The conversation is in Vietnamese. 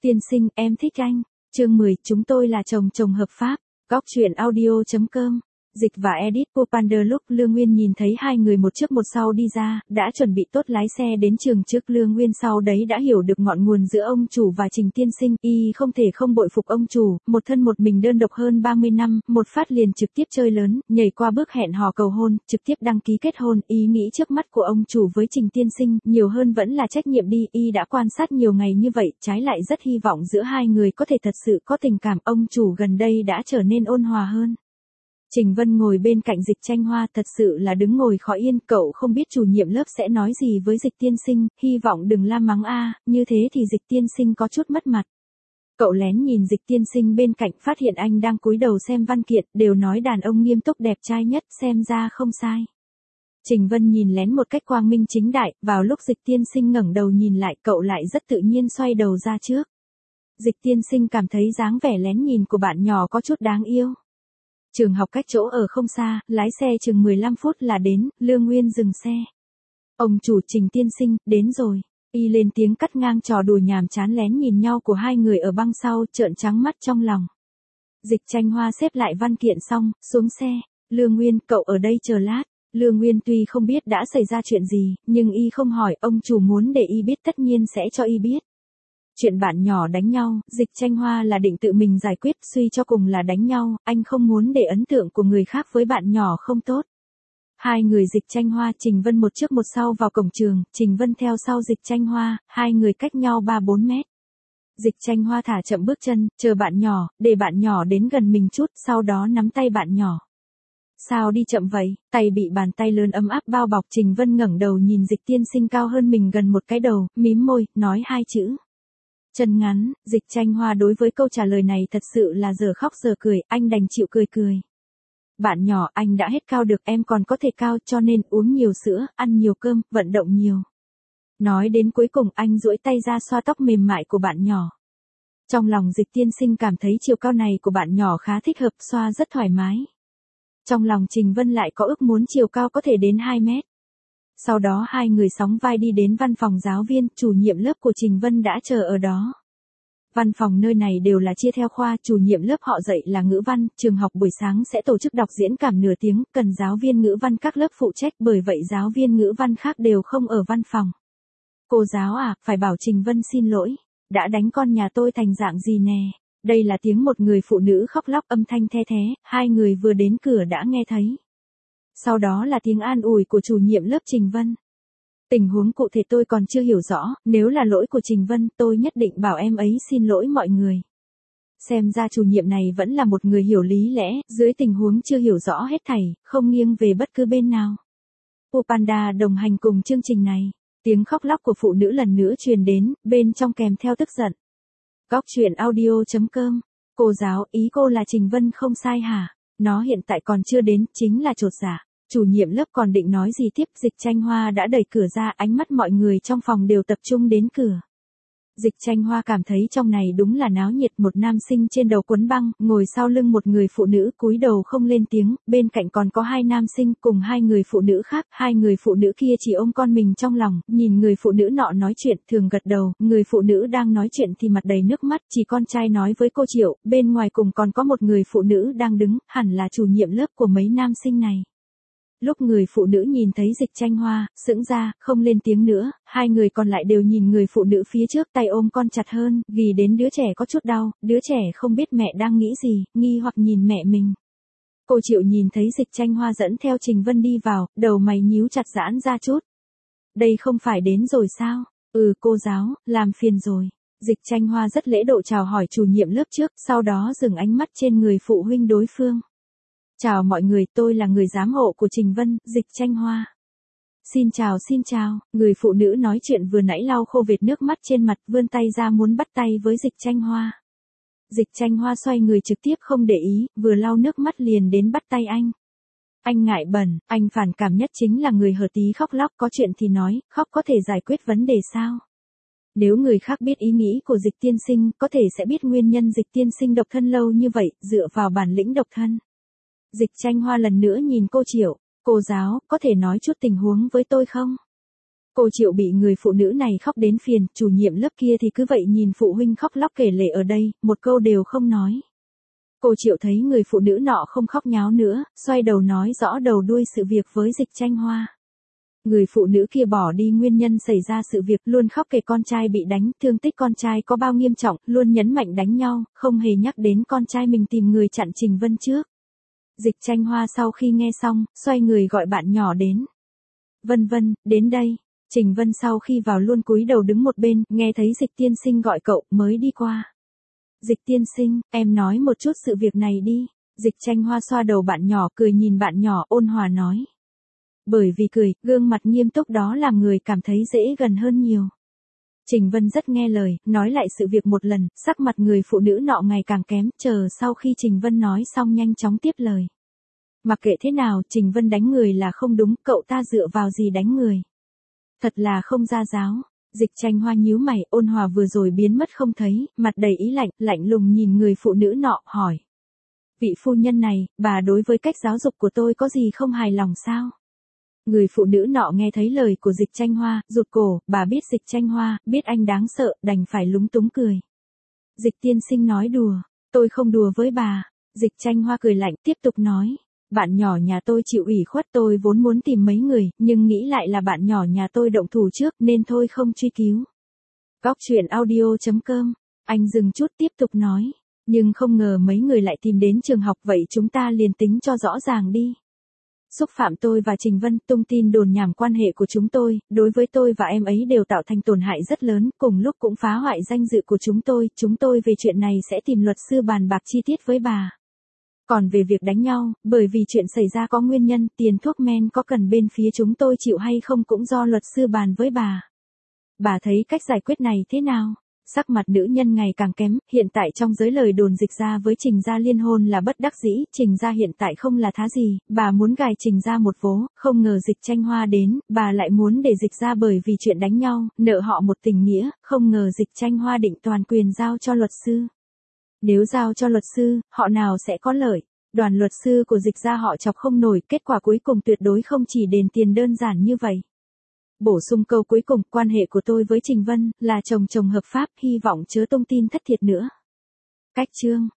Tiên sinh, em thích anh. Chương 10, chúng tôi là chồng hợp pháp. Góc truyện audio.com. Dịch và edit Popander. Lúc Lương Nguyên nhìn thấy hai người một trước một sau đi ra, đã chuẩn bị tốt lái xe đến trường trước. Lương Nguyên sau đấy đã hiểu được ngọn nguồn giữa ông chủ và Trình tiên sinh, y không thể không bội phục ông chủ, một thân một mình đơn độc hơn 30 năm, một phát liền trực tiếp chơi lớn, nhảy qua bước hẹn hò cầu hôn, trực tiếp đăng ký kết hôn. Ý nghĩ trước mắt của ông chủ với Trình tiên sinh, nhiều hơn vẫn là trách nhiệm đi, y đã quan sát nhiều ngày như vậy, trái lại rất hy vọng giữa hai người có thể thật sự có tình cảm. Ông chủ gần đây đã trở nên ôn hòa hơn. Trình Vân ngồi bên cạnh Dịch Tranh Hoa, thật sự là đứng ngồi khó yên, cậu không biết chủ nhiệm lớp sẽ nói gì với Dịch tiên sinh, hy vọng đừng la mắng a, như thế thì Dịch tiên sinh có chút mất mặt. Cậu lén nhìn Dịch tiên sinh bên cạnh, phát hiện anh đang cúi đầu xem văn kiện, đều nói đàn ông nghiêm túc đẹp trai nhất, xem ra không sai. Trình Vân nhìn lén một cách quang minh chính đại, vào lúc Dịch tiên sinh ngẩng đầu nhìn lại, cậu lại rất tự nhiên xoay đầu ra trước. Dịch tiên sinh cảm thấy dáng vẻ lén nhìn của bạn nhỏ có chút đáng yêu. Trường học cách chỗ ở không xa, lái xe chừng 15 phút là đến. Lương Nguyên dừng xe. Ông chủ, Trình tiên sinh, đến rồi. Y lên tiếng cắt ngang trò đùa nhàm chán lén nhìn nhau của hai người ở băng sau, trợn trắng mắt trong lòng. Dịch Tranh Hoa xếp lại văn kiện xong, xuống xe. Lương Nguyên, cậu ở đây chờ lát. Lương Nguyên tuy không biết đã xảy ra chuyện gì, nhưng y không hỏi, ông chủ muốn để y biết tất nhiên sẽ cho y biết. Chuyện bạn nhỏ đánh nhau, Dịch Tranh Hoa là định tự mình giải quyết, suy cho cùng là đánh nhau, anh không muốn để ấn tượng của người khác với bạn nhỏ không tốt. Hai người Dịch Tranh Hoa, Trình Vân một trước một sau vào cổng trường, Trình Vân theo sau Dịch Tranh Hoa, hai người cách nhau 3-4 mét. Dịch Tranh Hoa thả chậm bước chân, chờ bạn nhỏ, để bạn nhỏ đến gần mình chút, sau đó nắm tay bạn nhỏ. Sao đi chậm vậy? Tay bị bàn tay lớn ấm áp bao bọc. Trình Vân ngẩng đầu nhìn Dịch tiên sinh cao hơn mình gần một cái đầu, mím môi, nói hai chữ. Chân ngắn. Dịch Tranh Hoa đối với câu trả lời này thật sự là giờ khóc giờ cười, anh đành chịu cười cười. Bạn nhỏ, anh đã hết cao được, em còn có thể cao, cho nên uống nhiều sữa, ăn nhiều cơm, vận động nhiều. Nói đến cuối cùng, anh duỗi tay ra xoa tóc mềm mại của bạn nhỏ. Trong lòng Dịch tiên sinh cảm thấy chiều cao này của bạn nhỏ khá thích hợp, xoa rất thoải mái. Trong lòng Trình Vân lại có ước muốn chiều cao có thể đến 2 mét. Sau đó hai người sóng vai đi đến văn phòng giáo viên, chủ nhiệm lớp của Trình Vân đã chờ ở đó. Văn phòng nơi này đều là chia theo khoa, chủ nhiệm lớp họ dạy là ngữ văn, trường học buổi sáng sẽ tổ chức đọc diễn cảm nửa tiếng, cần giáo viên ngữ văn các lớp phụ trách, bởi vậy giáo viên ngữ văn khác đều không ở văn phòng. Cô giáo à, phải bảo Trình Vân xin lỗi, đã đánh con nhà tôi thành dạng gì nè. Đây là tiếng một người phụ nữ khóc lóc, âm thanh the thé, hai người vừa đến cửa đã nghe thấy. Sau đó là tiếng an ủi của chủ nhiệm lớp Trình Vân. Tình huống cụ thể tôi còn chưa hiểu rõ, nếu là lỗi của Trình Vân, tôi nhất định bảo em ấy xin lỗi mọi người. Xem ra chủ nhiệm này vẫn là một người hiểu lý lẽ, dưới tình huống chưa hiểu rõ hết thảy, không nghiêng về bất cứ bên nào. Panda đồng hành cùng chương trình này. Tiếng khóc lóc của phụ nữ lần nữa truyền đến, bên trong kèm theo tức giận. Góc truyện audio.com. Cô giáo, ý cô là Trình Vân không sai hả? Nó hiện tại còn chưa đến, chính là chột dạ. Chủ nhiệm lớp còn định nói gì tiếp, Dịch Tranh Hoa đã đẩy cửa ra, ánh mắt mọi người trong phòng đều tập trung đến cửa. Dịch Tranh Hoa cảm thấy trong này đúng là náo nhiệt, một nam sinh trên đầu quấn băng, ngồi sau lưng một người phụ nữ cúi đầu không lên tiếng, bên cạnh còn có hai nam sinh cùng hai người phụ nữ khác, hai người phụ nữ kia chỉ ôm con mình trong lòng, nhìn người phụ nữ nọ nói chuyện, thường gật đầu, người phụ nữ đang nói chuyện thì mặt đầy nước mắt, chỉ con trai nói với cô Triệu, bên ngoài cùng còn có một người phụ nữ đang đứng, hẳn là chủ nhiệm lớp của mấy nam sinh này. Lúc người phụ nữ nhìn thấy Dịch Tranh Hoa, sững ra, không lên tiếng nữa, hai người còn lại đều nhìn người phụ nữ phía trước, tay ôm con chặt hơn, vì đến đứa trẻ có chút đau, đứa trẻ không biết mẹ đang nghĩ gì, nghi hoặc nhìn mẹ mình. Cô Triệu nhìn thấy Dịch Tranh Hoa dẫn theo Trình Vân đi vào, đầu mày nhíu chặt giãn ra chút. Đây không phải đến rồi sao? Cô giáo, làm phiền rồi. Dịch Tranh Hoa rất lễ độ chào hỏi chủ nhiệm lớp trước, sau đó dừng ánh mắt trên người phụ huynh đối phương. Chào mọi người, tôi là người giám hộ của Trình Vân, Dịch Tranh Hoa. Xin chào, người phụ nữ nói chuyện vừa nãy lau khô vệt nước mắt trên mặt, vươn tay ra muốn bắt tay với Dịch Tranh Hoa. Dịch Tranh Hoa xoay người trực tiếp không để ý, vừa lau nước mắt liền đến bắt tay anh. Anh ngại bẩn, anh phản cảm nhất chính là người hở tí khóc lóc, có chuyện thì nói, khóc có thể giải quyết vấn đề sao? Nếu người khác biết ý nghĩ của Dịch tiên sinh, có thể sẽ biết nguyên nhân Dịch tiên sinh độc thân lâu như vậy, dựa vào bản lĩnh độc thân. Dịch Tranh Hoa lần nữa nhìn cô Triệu, cô giáo, có thể nói chút tình huống với tôi không? Cô Triệu bị người phụ nữ này khóc đến phiền, chủ nhiệm lớp kia thì cứ vậy nhìn phụ huynh khóc lóc kể lể ở đây, một câu đều không nói. Cô Triệu thấy người phụ nữ nọ không khóc nháo nữa, xoay đầu nói rõ đầu đuôi sự việc với Dịch Tranh Hoa. Người phụ nữ kia bỏ đi nguyên nhân xảy ra sự việc, luôn khóc kể con trai bị đánh, thương tích con trai có bao nghiêm trọng, luôn nhấn mạnh đánh nhau, không hề nhắc đến con trai mình tìm người chặn Trình Vân trước. Dịch Tranh Hoa sau khi nghe xong, xoay người gọi bạn nhỏ đến. Vân Vân, đến đây. Trình Vân sau khi vào luôn cúi đầu đứng một bên, nghe thấy Dịch tiên sinh gọi cậu, mới đi qua. Dịch tiên sinh, em nói một chút sự việc này đi. Dịch Tranh Hoa xoa đầu bạn nhỏ, cười nhìn bạn nhỏ, ôn hòa nói. Bởi vì cười, gương mặt nghiêm túc đó làm người cảm thấy dễ gần hơn nhiều. Trình Vân rất nghe lời, nói lại sự việc một lần, sắc mặt người phụ nữ nọ ngày càng kém, chờ sau khi Trình Vân nói xong nhanh chóng tiếp lời. Mặc kệ thế nào, Trình Vân đánh người là không đúng, cậu ta dựa vào gì đánh người. Thật là không ra giáo. Dịch Tranh Hoa nhíu mày, ôn hòa vừa rồi biến mất không thấy, mặt đầy ý lạnh, lạnh lùng nhìn người phụ nữ nọ, hỏi. Vị phu nhân này, bà đối với cách giáo dục của tôi có gì không hài lòng sao? Người phụ nữ nọ nghe thấy lời của Dịch Tranh Hoa, rụt cổ, bà biết Dịch Tranh Hoa, biết anh đáng sợ, đành phải lúng túng cười. Dịch tiên sinh nói đùa, tôi không đùa với bà. Dịch Tranh Hoa cười lạnh, tiếp tục nói. Bạn nhỏ nhà tôi chịu ủy khuất, tôi vốn muốn tìm mấy người, nhưng nghĩ lại là bạn nhỏ nhà tôi động thủ trước nên thôi không truy cứu. Góc truyện audio.com. Anh dừng chút tiếp tục nói. Nhưng không ngờ mấy người lại tìm đến trường học, vậy chúng ta liền tính cho rõ ràng đi. Xúc phạm tôi và Trình Vân, tung tin đồn nhảm quan hệ của chúng tôi, đối với tôi và em ấy đều tạo thành tổn hại rất lớn, cùng lúc cũng phá hoại danh dự của chúng tôi về chuyện này sẽ tìm luật sư bàn bạc chi tiết với bà. Còn về việc đánh nhau, bởi vì chuyện xảy ra có nguyên nhân, tiền thuốc men có cần bên phía chúng tôi chịu hay không cũng do luật sư bàn với bà. Bà thấy cách giải quyết này thế nào? Sắc mặt nữ nhân ngày càng kém, hiện tại trong giới lời đồn Dịch gia với Trình gia liên hôn là bất đắc dĩ, Trình gia hiện tại không là thá gì, bà muốn gài Trình gia một vố, không ngờ Dịch Tranh Hoa đến, bà lại muốn để Dịch gia bởi vì chuyện đánh nhau, nợ họ một tình nghĩa, không ngờ Dịch Tranh Hoa định toàn quyền giao cho luật sư. Nếu giao cho luật sư, họ nào sẽ có lợi? Đoàn luật sư của Dịch gia họ chọc không nổi, kết quả cuối cùng tuyệt đối không chỉ đền tiền đơn giản như vậy. Bổ sung câu cuối cùng, quan hệ của tôi với Trình Vân là chồng hợp pháp, hy vọng chớ tung tin thất thiệt nữa. Cách chương